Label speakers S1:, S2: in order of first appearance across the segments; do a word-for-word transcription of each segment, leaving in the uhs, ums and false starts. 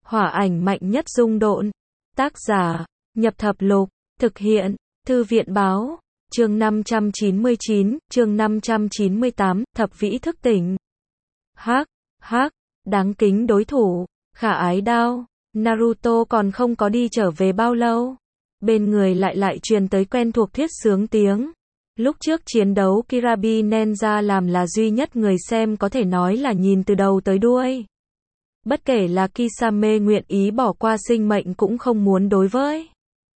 S1: Hỏa ảnh mạnh nhất dung độn. Tác giả, Nhập Thập Lục, thực hiện, Thư viện Báo, chương năm trăm chín mươi chín, chương năm trăm chín mươi tám, Thập Vĩ thức tỉnh. Hắc, hắc, đáng kính đối thủ, khả ái đao, Naruto còn không có đi trở về bao lâu. Bên người lại lại truyền tới quen thuộc thiết sướng tiếng. Lúc trước chiến đấu Kirabi Ninja làm là duy nhất người xem có thể nói là nhìn từ đầu tới đuôi. Bất kể là Kisame nguyện ý bỏ qua sinh mệnh cũng không muốn đối với.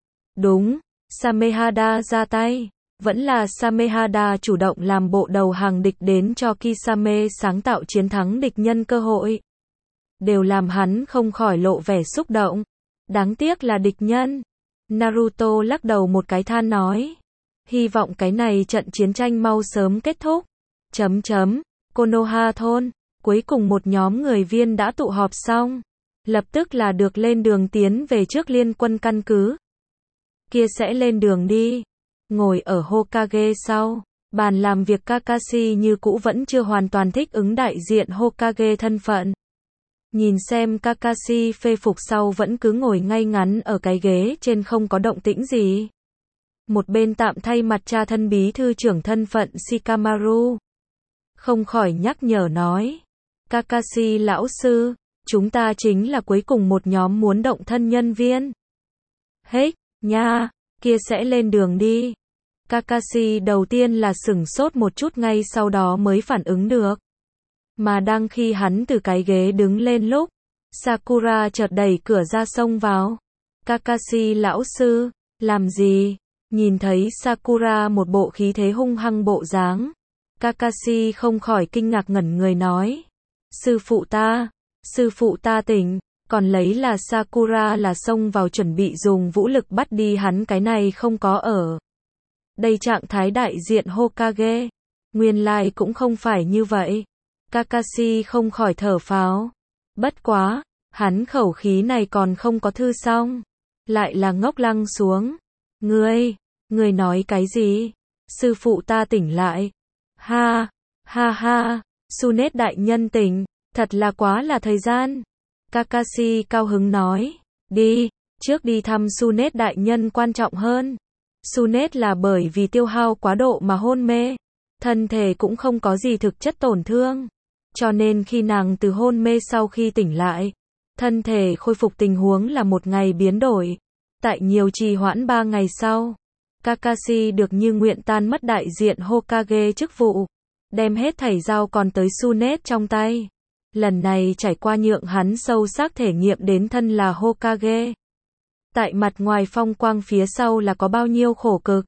S1: Đúng, Samehada ra tay. Vẫn là Samehada chủ động làm bộ đầu hàng địch đến cho Kisame sáng tạo chiến thắng địch nhân cơ hội. Đều làm hắn không khỏi lộ vẻ xúc động. Đáng tiếc là địch nhân. Naruto lắc đầu một cái than nói. Hy vọng cái này trận chiến tranh mau sớm kết thúc. Chấm chấm, Konoha thôn. Cuối cùng một nhóm người viên đã tụ họp xong. Lập tức là được lên đường tiến về trước liên quân căn cứ. Kia sẽ lên đường đi. Ngồi ở Hokage sau. Bàn làm việc Kakashi như cũ vẫn chưa hoàn toàn thích ứng đại diện Hokage thân phận. Nhìn xem Kakashi phê phục sau vẫn cứ ngồi ngay ngắn ở cái ghế trên không có động tĩnh gì. Một bên tạm thay mặt cha thân bí thư trưởng thân phận Shikamaru. Không khỏi nhắc nhở nói. Kakashi lão sư, chúng ta chính là cuối cùng một nhóm muốn động thân nhân viên. Hết, nha, kia sẽ lên đường đi. Kakashi đầu tiên là sửng sốt một chút ngay sau đó mới phản ứng được. Mà đang khi hắn từ cái ghế đứng lên lúc, Sakura chợt đẩy cửa ra xông vào. Kakashi lão sư, làm gì? Nhìn thấy Sakura một bộ khí thế hung hăng bộ dáng. Kakashi không khỏi kinh ngạc ngẩn người nói. Sư phụ ta, sư phụ ta tỉnh, còn lấy là Sakura là xông vào chuẩn bị dùng vũ lực bắt đi hắn cái này không có ở. Đây trạng thái đại diện Hokage. Nguyên lai cũng không phải như vậy. Kakashi không khỏi thở phào. Bất quá, hắn khẩu khí này còn không có thư xong. Lại là ngốc lăng xuống. Ngươi, ngươi nói cái gì? Sư phụ ta tỉnh lại. Ha, ha ha, Tsunade đại nhân tỉnh, thật là quá là thời gian. Kakashi cao hứng nói. Đi, trước đi thăm Tsunade đại nhân quan trọng hơn. Tsunade là bởi vì tiêu hao quá độ mà hôn mê. Thân thể cũng không có gì thực chất tổn thương. Cho nên khi nàng từ hôn mê sau khi tỉnh lại, thân thể khôi phục tình huống là một ngày biến đổi. Tại nhiều trì hoãn ba ngày sau, Kakashi được như nguyện tan mất đại diện Hokage chức vụ, đem hết thảy giao còn tới Tsunade trong tay. Lần này trải qua nhượng hắn sâu sắc thể nghiệm đến thân là Hokage. Tại mặt ngoài phong quang phía sau là có bao nhiêu khổ cực.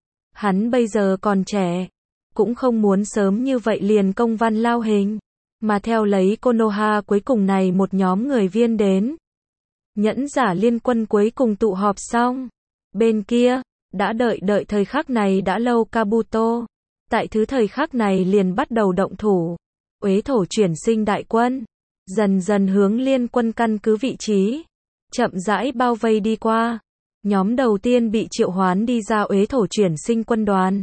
S1: Hắn bây giờ còn trẻ, cũng không muốn sớm như vậy liền công văn lao hình, mà theo lấy Konoha cuối cùng này một nhóm người viên đến. Nhẫn giả liên quân cuối cùng tụ họp xong. Bên kia, đã đợi đợi thời khắc này đã lâu Kabuto. Tại thứ thời khắc này liền bắt đầu động thủ. Uế thổ chuyển sinh đại quân. Dần dần hướng liên quân căn cứ vị trí. Chậm rãi bao vây đi qua. Nhóm đầu tiên bị triệu hoán đi ra uế thổ chuyển sinh quân đoàn.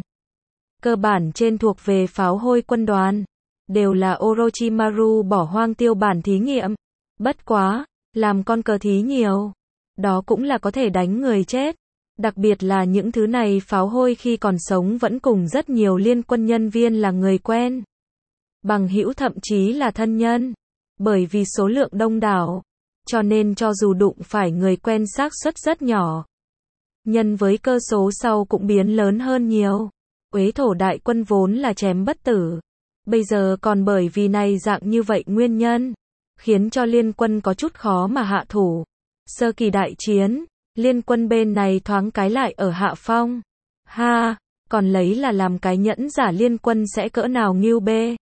S1: Cơ bản trên thuộc về pháo hôi quân đoàn. Đều là Orochimaru bỏ hoang tiêu bản thí nghiệm. Bất quá, làm con cờ thí nhiều. Đó cũng là có thể đánh người chết. Đặc biệt là những thứ này pháo hôi khi còn sống vẫn cùng rất nhiều liên quân nhân viên là người quen. Bằng hữu thậm chí là thân nhân. Bởi vì số lượng đông đảo. Cho nên cho dù đụng phải người quen xác suất rất nhỏ. Nhân với cơ số sau cũng biến lớn hơn nhiều. Uế thổ đại quân vốn là chém bất tử. Bây giờ còn bởi vì này dạng như vậy nguyên nhân. Khiến cho liên quân có chút khó mà hạ thủ. Sơ kỳ đại chiến. Liên quân bên này thoáng cái lại ở hạ phong. Ha, còn lấy là làm cái nhẫn giả liên quân sẽ cỡ nào nghiêu bê.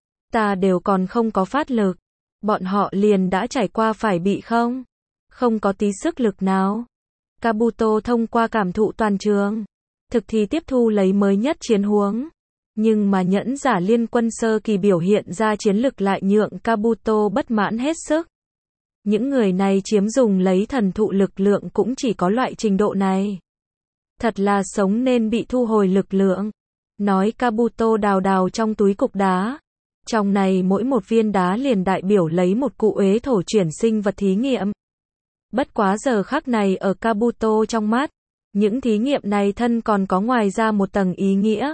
S1: Ta đều còn không có phát lực. Bọn họ liền đã trải qua phải bị không? Không có tí sức lực nào. Kabuto thông qua cảm thụ toàn trường. Thực thì tiếp thu lấy mới nhất chiến huống. Nhưng mà nhẫn giả liên quân sơ kỳ biểu hiện ra chiến lực lại nhượng Kabuto bất mãn hết sức. Những người này chiếm dùng lấy thần thụ lực lượng cũng chỉ có loại trình độ này. Thật là sống nên bị thu hồi lực lượng. Nói Kabuto đào đào trong túi cục đá. Trong này mỗi một viên đá liền đại biểu lấy một cụ uế thổ chuyển sinh vật thí nghiệm. Bất quá giờ khắc này ở Kabuto trong mắt, những thí nghiệm này thân còn có ngoài ra một tầng ý nghĩa.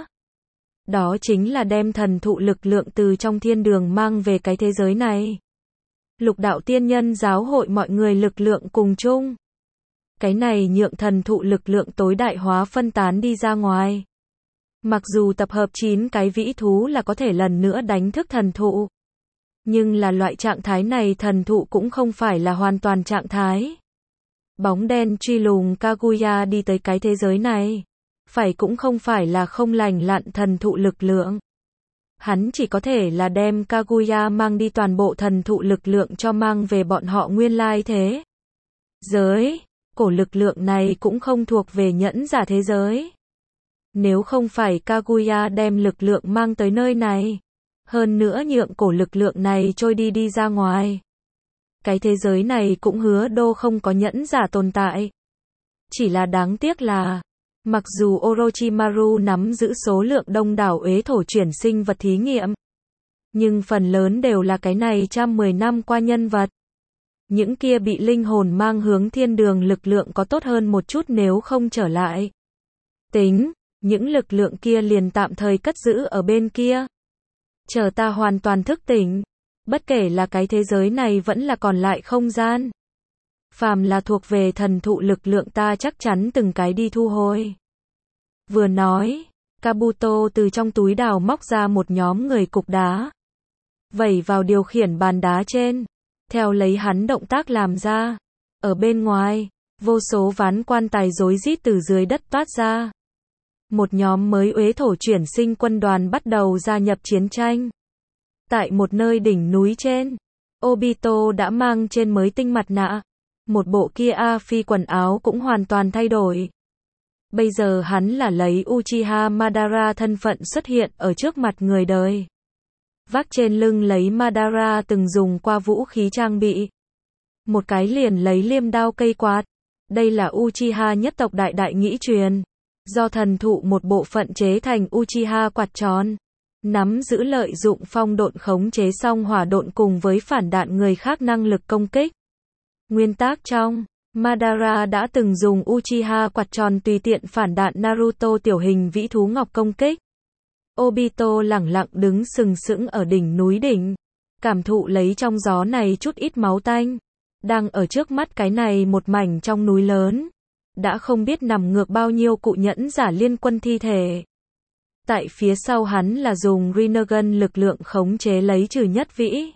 S1: Đó chính là đem thần thụ lực lượng từ trong thiên đường mang về cái thế giới này. Lục đạo tiên nhân giáo hội mọi người lực lượng cùng chung. Cái này nhượng thần thụ lực lượng tối đại hóa phân tán đi ra ngoài. Mặc dù tập hợp chín cái vĩ thú là có thể lần nữa đánh thức thần thụ. Nhưng là loại trạng thái này thần thụ cũng không phải là hoàn toàn trạng thái. Bóng đen truy lùng Kaguya đi tới cái thế giới này. Phải cũng không phải là không lành lặn thần thụ lực lượng. Hắn chỉ có thể là đem Kaguya mang đi toàn bộ thần thụ lực lượng cho mang về bọn họ nguyên lai thế. Giới, cổ lực lượng này cũng không thuộc về nhẫn giả thế giới. Nếu không phải Kaguya đem lực lượng mang tới nơi này, hơn nữa nhượng cổ lực lượng này trôi đi đi ra ngoài. Cái thế giới này cũng hứa đô không có nhẫn giả tồn tại. Chỉ là đáng tiếc là, mặc dù Orochimaru nắm giữ số lượng đông đảo uế thổ chuyển sinh vật thí nghiệm, nhưng phần lớn đều là cái này trăm mười năm qua nhân vật. Những kia bị linh hồn mang hướng thiên đường lực lượng có tốt hơn một chút nếu không trở lại. Tính, những lực lượng kia liền tạm thời cất giữ ở bên kia. Chờ ta hoàn toàn thức tỉnh, bất kể là cái thế giới này vẫn là còn lại không gian. Phàm là thuộc về thần thụ lực lượng ta chắc chắn từng cái đi thu hồi. Vừa nói, Kabuto từ trong túi đào móc ra một nhóm người cục đá. Vẩy vào điều khiển bàn đá trên. Theo lấy hắn động tác làm ra. Ở bên ngoài, vô số ván quan tài rối rít từ dưới đất toát ra. Một nhóm mới uế thổ chuyển sinh quân đoàn bắt đầu gia nhập chiến tranh. Tại một nơi đỉnh núi trên, Obito đã mang trên mới tinh mặt nạ. Một bộ kia A phi quần áo cũng hoàn toàn thay đổi. Bây giờ hắn là lấy Uchiha Madara thân phận xuất hiện ở trước mặt người đời. Vác trên lưng lấy Madara từng dùng qua vũ khí trang bị. Một cái liền lấy liêm đao cây quạt. Đây là Uchiha nhất tộc đại đại nghĩ truyền. Do thần thụ một bộ phận chế thành Uchiha quạt tròn. Nắm giữ lợi dụng phong độn khống chế song hỏa độn cùng với phản đạn người khác năng lực công kích. Nguyên tác trong, Madara đã từng dùng Uchiha quạt tròn tùy tiện phản đạn Naruto tiểu hình vĩ thú ngọc công kích. Obito lẳng lặng đứng sừng sững ở đỉnh núi đỉnh, cảm thụ lấy trong gió này chút ít máu tanh, đang ở trước mắt cái này một mảnh trong núi lớn, đã không biết nằm ngược bao nhiêu cụ nhẫn giả liên quân thi thể. Tại phía sau hắn là dùng Rinnegan lực lượng khống chế lấy trừ nhất vĩ,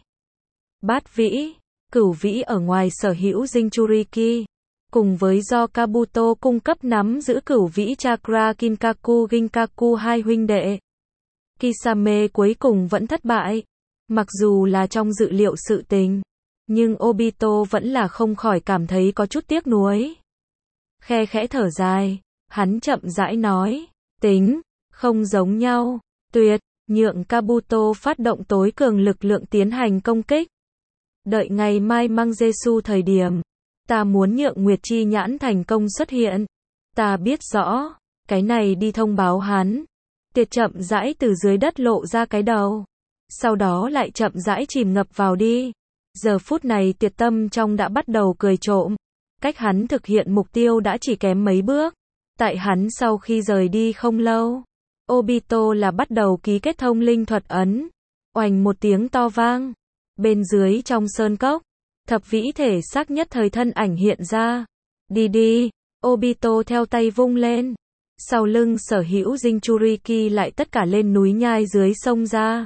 S1: bát vĩ, cửu vĩ ở ngoài sở hữu Jinchuriki, cùng với do Kabuto cung cấp nắm giữ cửu vĩ Chakra Kinkaku Ginkaku hai huynh đệ. Kisame cuối cùng vẫn thất bại, mặc dù là trong dự liệu sự tình, nhưng Obito vẫn là không khỏi cảm thấy có chút tiếc nuối. Khe khẽ thở dài, hắn chậm rãi nói, tính, không giống nhau, tuyệt, nhượng Kabuto phát động tối cường lực lượng tiến hành công kích. Đợi ngày mai Mangesu thời điểm, ta muốn nhượng Nguyệt Chi nhãn thành công xuất hiện. Ta biết rõ, cái này đi thông báo hắn. Tiệt chậm rãi từ dưới đất lộ ra cái đầu. Sau đó lại chậm rãi chìm ngập vào đi. Giờ phút này Tiệt tâm trong đã bắt đầu cười trộm. Cách hắn thực hiện mục tiêu đã chỉ kém mấy bước. Tại hắn sau khi rời đi không lâu, Obito là bắt đầu ký kết thông linh thuật ấn. Oành một tiếng to vang. Bên dưới trong sơn cốc, thập vĩ thể xác nhất thời thân ảnh hiện ra. Đi đi, Obito theo tay vung lên. Sau lưng sở hữu Jinchuriki lại tất cả lên núi nhai dưới sông ra.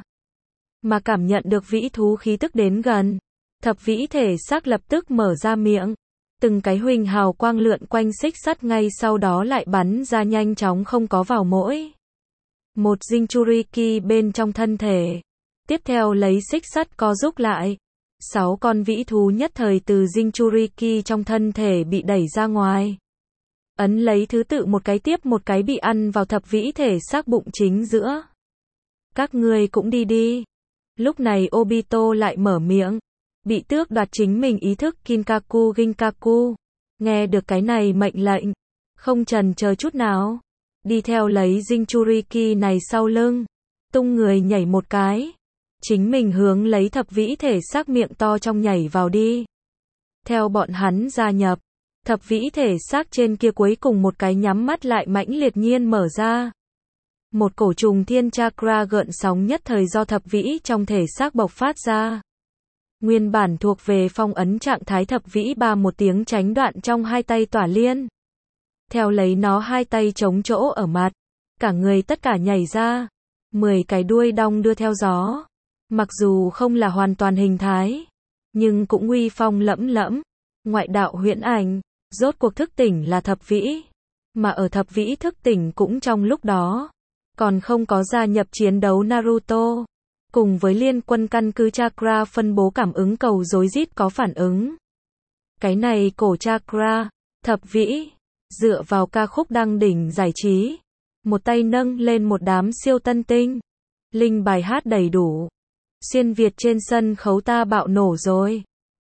S1: Mà cảm nhận được vĩ thú khí tức đến gần. Thập vĩ thể xác lập tức mở ra miệng. Từng cái huỳnh hào quang lượn quanh xích sắt ngay sau đó lại bắn ra nhanh chóng không có vào mỗi một Jinchuriki bên trong thân thể. Tiếp theo lấy xích sắt co rút lại. Sáu con vĩ thú nhất thời từ Jinchuriki trong thân thể bị đẩy ra ngoài. Ấn lấy thứ tự một cái tiếp một cái bị ăn vào thập vĩ thể xác bụng chính giữa. Các ngươi cũng đi đi. Lúc này Obito lại mở miệng. Bị tước đoạt chính mình ý thức Kinkaku Ginkaku. Nghe được cái này mệnh lệnh. Không chần chờ chút nào. Đi theo lấy Jinchuriki này sau lưng. Tung người nhảy một cái. chính mình hướng lấy thập vĩ thể xác miệng to trong nhảy vào đi. Theo bọn hắn gia nhập, thập vĩ thể xác trên kia cuối cùng một cái nhắm mắt lại mãnh liệt nhiên mở ra. Một cổ trùng thiên chakra gợn sóng nhất thời do thập vĩ trong thể xác bộc phát ra. Nguyên bản thuộc về phong ấn trạng thái thập vĩ ba một tiếng tránh đoạn trong hai tay tỏa liên. Theo lấy nó hai tay chống chỗ ở mặt, cả người tất cả nhảy ra, mười cái đuôi đong đưa theo gió. Mặc dù không là hoàn toàn hình thái, nhưng cũng uy phong lẫm lẫm. Ngoại đạo huyễn ảnh, rốt cuộc thức tỉnh là thập vĩ, mà ở thập vĩ thức tỉnh cũng trong lúc đó, còn không có gia nhập chiến đấu Naruto, cùng với liên quân căn cứ chakra phân bố cảm ứng cầu rối rít có phản ứng. Cái này cổ chakra, thập vĩ, dựa vào ca khúc đăng đỉnh giải trí, một tay nâng lên một đám siêu tân tinh, linh bài hát đầy đủ, xuyên Việt trên sân khấu ta bạo nổ rồi.